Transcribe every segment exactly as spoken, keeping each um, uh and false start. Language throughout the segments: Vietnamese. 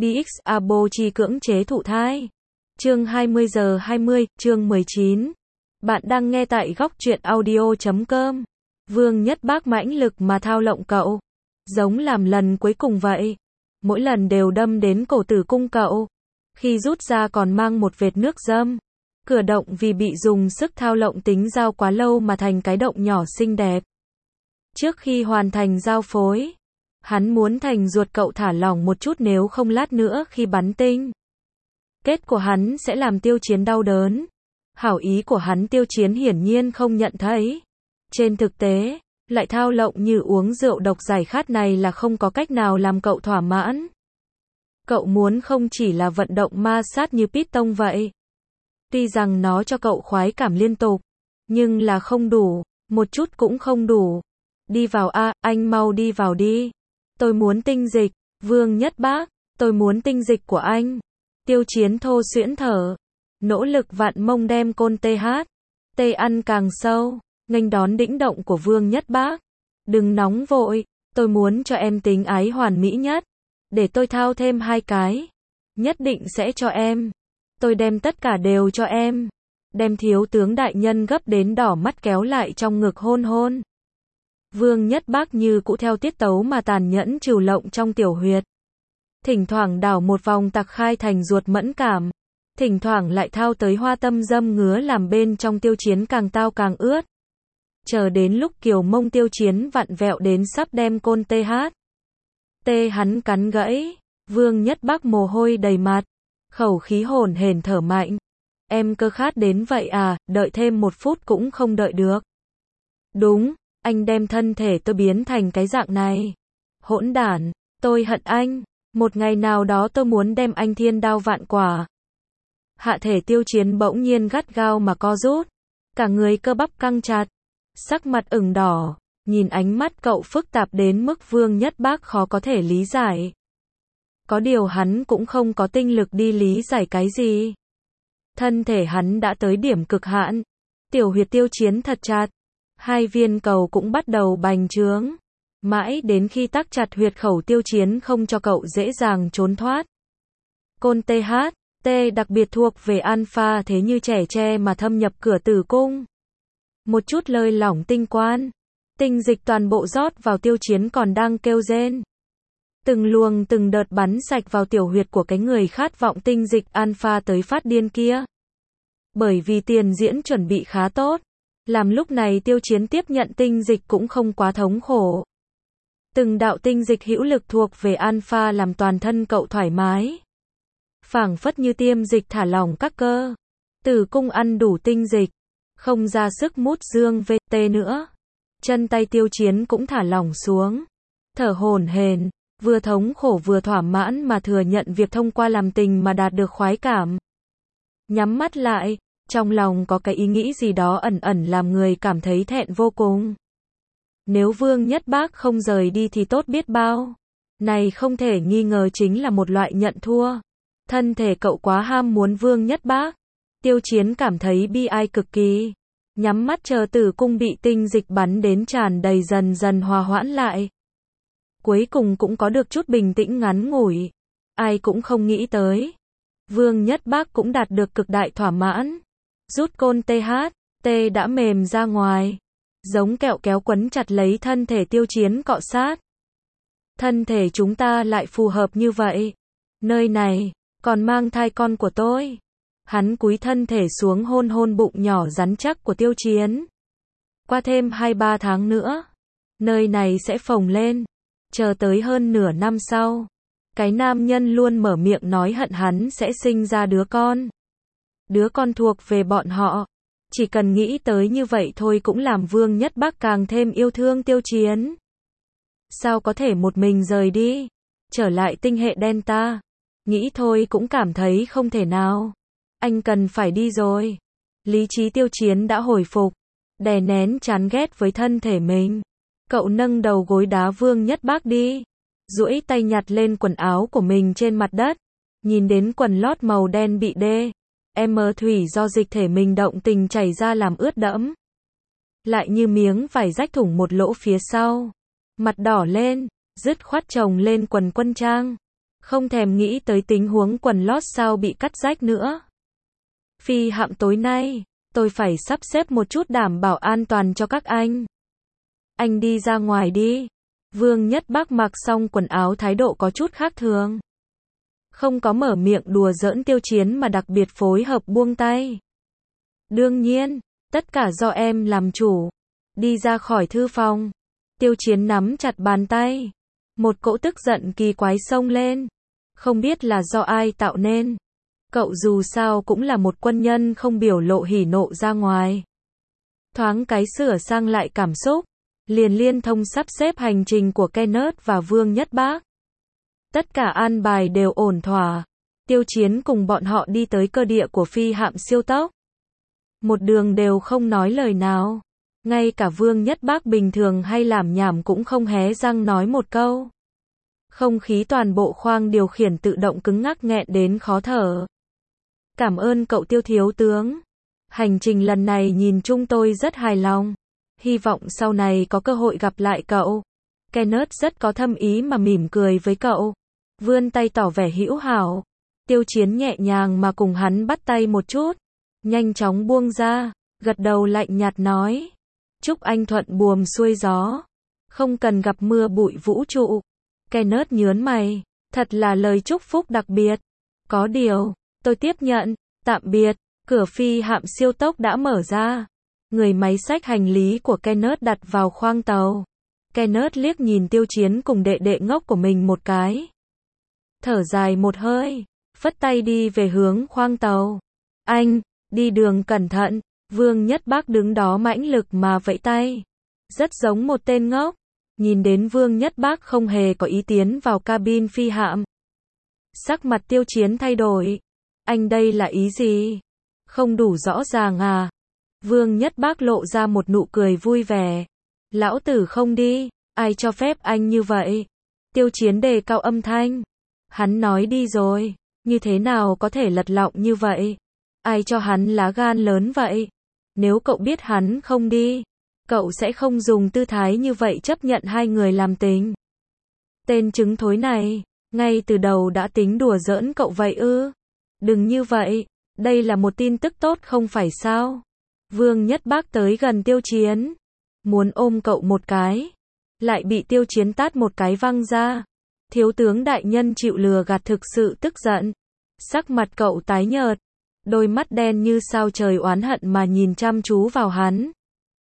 Bi ích Abo chi cưỡng chế thụ thai. Chương hai mươi giờ hai mươi, chương mười chín. Bạn đang nghe tại góc truyện audio chấm com. Vương Nhất Bác mãnh lực mà thao lộng cậu. Giống làm lần cuối cùng vậy. Mỗi lần đều đâm đến cổ tử cung cậu. Khi rút ra còn mang một vệt nước dâm. Cửa động vì bị dùng sức thao lộng tính giao quá lâu mà thành cái động nhỏ xinh đẹp. Trước khi hoàn thành giao phối, hắn muốn thành ruột cậu thả lỏng một chút, nếu không lát nữa khi bắn tinh, kết của hắn sẽ làm Tiêu Chiến đau đớn. Hảo ý của hắn Tiêu Chiến hiển nhiên không nhận thấy. Trên thực tế, lại thao lộng như uống rượu độc giải khát này là không có cách nào làm cậu thỏa mãn. Cậu muốn không chỉ là vận động ma sát như Python vậy. Tuy rằng nó cho cậu khoái cảm liên tục, nhưng là không đủ, một chút cũng không đủ. Đi vào a, anh mau đi vào đi. Tôi muốn tinh dịch, Vương Nhất Bác, tôi muốn tinh dịch của anh. Tiêu Chiến thô xuyễn thở, nỗ lực vặn mông đem côn tê hát, tê ăn càng sâu, nghênh đón đĩnh động của Vương Nhất Bác. Đừng nóng vội, tôi muốn cho em tính ái hoàn mỹ nhất. Để tôi thao thêm hai cái, nhất định sẽ cho em. Tôi đem tất cả đều cho em. Đem thiếu tướng đại nhân gấp đến đỏ mắt kéo lại trong ngực hôn hôn. Vương Nhất Bác như cũ theo tiết tấu mà tàn nhẫn trừu lộng trong tiểu huyệt. Thỉnh thoảng đảo một vòng tặc khai thành ruột mẫn cảm. Thỉnh thoảng lại thao tới hoa tâm dâm ngứa làm bên trong Tiêu Chiến càng tao càng ướt. Chờ đến lúc kiều mông Tiêu Chiến vặn vẹo đến sắp đem côn tê hát. Tê hắn cắn gãy. Vương Nhất Bác mồ hôi đầy mặt. Khẩu khí hổn hển thở mạnh. Em cơ khát đến vậy à, đợi thêm một phút cũng không đợi được. Đúng, anh đem thân thể tôi biến thành cái dạng này. Hỗn đản, tôi hận anh. Một ngày nào đó tôi muốn đem anh thiên đao vạn quả. Hạ thể Tiêu Chiến bỗng nhiên gắt gao mà co rút. Cả người cơ bắp căng chặt. Sắc mặt ửng đỏ. Nhìn ánh mắt cậu phức tạp đến mức Vương Nhất Bác khó có thể lý giải. Có điều hắn cũng không có tinh lực đi lý giải cái gì. Thân thể hắn đã tới điểm cực hạn. Tiểu huyệt Tiêu Chiến thật chặt. Hai viên cầu cũng bắt đầu bành trướng. Mãi đến khi tắc chặt huyệt khẩu Tiêu Chiến không cho cậu dễ dàng trốn thoát. Côn tê hát, T đặc biệt thuộc về alpha thế như trẻ tre mà thâm nhập cửa tử cung. Một chút lơi lỏng tinh quan. Tinh dịch toàn bộ rót vào Tiêu Chiến còn đang kêu rên. Từng luồng từng đợt bắn sạch vào tiểu huyệt của cái người khát vọng tinh dịch alpha tới phát điên kia. Bởi vì tiền diễn chuẩn bị khá tốt, làm lúc này Tiêu Chiến tiếp nhận tinh dịch cũng không quá thống khổ. Từng đạo tinh dịch hữu lực thuộc về alpha làm toàn thân cậu thoải mái. Phảng phất như tiêm dịch thả lỏng các cơ. Tử cung ăn đủ tinh dịch, không ra sức mút dương vê tê nữa. Chân tay Tiêu Chiến cũng thả lỏng xuống. Thở hổn hển, vừa thống khổ vừa thỏa mãn mà thừa nhận việc thông qua làm tình mà đạt được khoái cảm. Nhắm mắt lại, trong lòng có cái ý nghĩ gì đó ẩn ẩn làm người cảm thấy thẹn vô cùng. Nếu Vương Nhất Bác không rời đi thì tốt biết bao. Này không thể nghi ngờ chính là một loại nhận thua. Thân thể cậu quá ham muốn Vương Nhất Bác. Tiêu Chiến cảm thấy bi ai cực kỳ. Nhắm mắt chờ tử cung bị tinh dịch bắn đến tràn đầy dần dần hòa hoãn lại. Cuối cùng cũng có được chút bình tĩnh ngắn ngủi. Ai cũng không nghĩ tới. Vương Nhất Bác cũng đạt được cực đại thỏa mãn. Rút côn tê hát, tê đã mềm ra ngoài. Giống kẹo kéo quấn chặt lấy thân thể Tiêu Chiến cọ sát. Thân thể chúng ta lại phù hợp như vậy. Nơi này, còn mang thai con của tôi. Hắn cúi thân thể xuống hôn hôn bụng nhỏ rắn chắc của Tiêu Chiến. Qua thêm hai ba tháng nữa, nơi này sẽ phồng lên. Chờ tới hơn nửa năm sau, cái nam nhân luôn mở miệng nói hận hắn sẽ sinh ra đứa con. Đứa con thuộc về bọn họ. Chỉ cần nghĩ tới như vậy thôi cũng làm Vương Nhất Bác càng thêm yêu thương Tiêu Chiến. Sao có thể một mình rời đi, trở lại tinh hệ Delta. Nghĩ thôi cũng cảm thấy không thể nào. Anh cần phải đi rồi. Lý trí Tiêu Chiến đã hồi phục, đè nén chán ghét với thân thể mình. Cậu nâng đầu gối đá Vương Nhất Bác đi. Duỗi tay nhặt lên quần áo của mình trên mặt đất. Nhìn đến quần lót màu đen bị đê em thủy do dịch thể mình động tình chảy ra làm ướt đẫm. Lại như miếng vải rách thủng một lỗ phía sau. Mặt đỏ lên, dứt khoát chồng lên quần quân trang. Không thèm nghĩ tới tình huống quần lót sao bị cắt rách nữa. Phi Hạm tối nay, tôi phải sắp xếp một chút đảm bảo an toàn cho các anh. Anh đi ra ngoài đi. Vương Nhất Bác mặc xong quần áo thái độ có chút khác thường. Không có mở miệng đùa giỡn Tiêu Chiến mà đặc biệt phối hợp buông tay. Đương nhiên, tất cả do em làm chủ. Đi ra khỏi thư phòng. Tiêu Chiến nắm chặt bàn tay. Một cỗ tức giận kỳ quái xông lên. Không biết là do ai tạo nên. Cậu dù sao cũng là một quân nhân không biểu lộ hỉ nộ ra ngoài. Thoáng cái sửa sang lại cảm xúc. Liền liên thông sắp xếp hành trình của Kenneth và Vương Nhất Bác. Tất cả an bài đều ổn thỏa. Tiêu Chiến cùng bọn họ đi tới cơ địa của phi hạm siêu tốc. Một đường đều không nói lời nào. Ngay cả Vương Nhất Bác bình thường hay làm nhảm cũng không hé răng nói một câu. Không khí toàn bộ khoang điều khiển tự động cứng ngắc nghẹn đến khó thở. Cảm ơn cậu Tiêu thiếu tướng. Hành trình lần này nhìn chung tôi rất hài lòng. Hy vọng sau này có cơ hội gặp lại cậu. Kenneth rất có thâm ý mà mỉm cười với cậu. Vươn tay tỏ vẻ hữu hảo. Tiêu Chiến nhẹ nhàng mà cùng hắn bắt tay một chút. Nhanh chóng buông ra. Gật đầu lạnh nhạt nói. Chúc anh thuận buồm xuôi gió. Không cần gặp mưa bụi vũ trụ. Kenneth nhớn mày. Thật là lời chúc phúc đặc biệt. Có điều, tôi tiếp nhận. Tạm biệt. Cửa phi hạm siêu tốc đã mở ra. Người máy xách hành lý của Kenneth đặt vào khoang tàu. Kenneth liếc nhìn Tiêu Chiến cùng đệ đệ ngốc của mình một cái. Thở dài một hơi. Phất tay đi về hướng khoang tàu. Anh, đi đường cẩn thận. Vương Nhất Bác đứng đó mãnh lực mà vẫy tay. Rất giống một tên ngốc. Nhìn đến Vương Nhất Bác không hề có ý tiến vào cabin phi hạm. Sắc mặt Tiêu Chiến thay đổi. Anh đây là ý gì? Không đủ rõ ràng à? Vương Nhất Bác lộ ra một nụ cười vui vẻ. Lão tử không đi, ai cho phép anh như vậy? Tiêu Chiến đề cao âm thanh. Hắn nói đi rồi, như thế nào có thể lật lọng như vậy? Ai cho hắn lá gan lớn vậy? Nếu cậu biết hắn không đi, cậu sẽ không dùng tư thái như vậy chấp nhận hai người làm tình. Tên trứng thối này, ngay từ đầu đã tính đùa giỡn cậu vậy ư? Đừng như vậy, đây là một tin tức tốt không phải sao? Vương Nhất Bác tới gần Tiêu Chiến, muốn ôm cậu một cái, lại bị Tiêu Chiến tát một cái văng ra. Thiếu tướng đại nhân chịu lừa gạt thực sự tức giận. Sắc mặt cậu tái nhợt, đôi mắt đen như sao trời oán hận mà nhìn chăm chú vào hắn.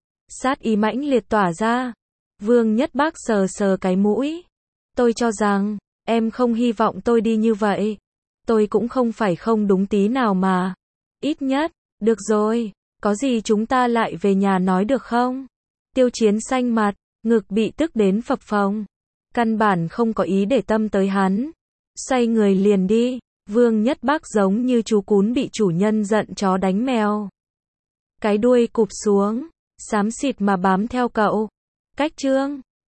Sát ý mãnh liệt tỏa ra. Vương Nhất Bác sờ sờ cái mũi. Tôi cho rằng, em không hy vọng tôi đi như vậy. Tôi cũng không phải không đúng tí nào mà. Ít nhất, được rồi, có gì chúng ta lại về nhà nói được không? Tiêu Chiến xanh mặt, ngực bị tức đến phập phồng. Căn bản không có ý để tâm tới hắn. Xoay người liền đi. Vương Nhất Bác giống như chú cún bị chủ nhân giận chó đánh mèo. Cái đuôi cụp xuống, xám xịt mà bám theo cậu. Cách chương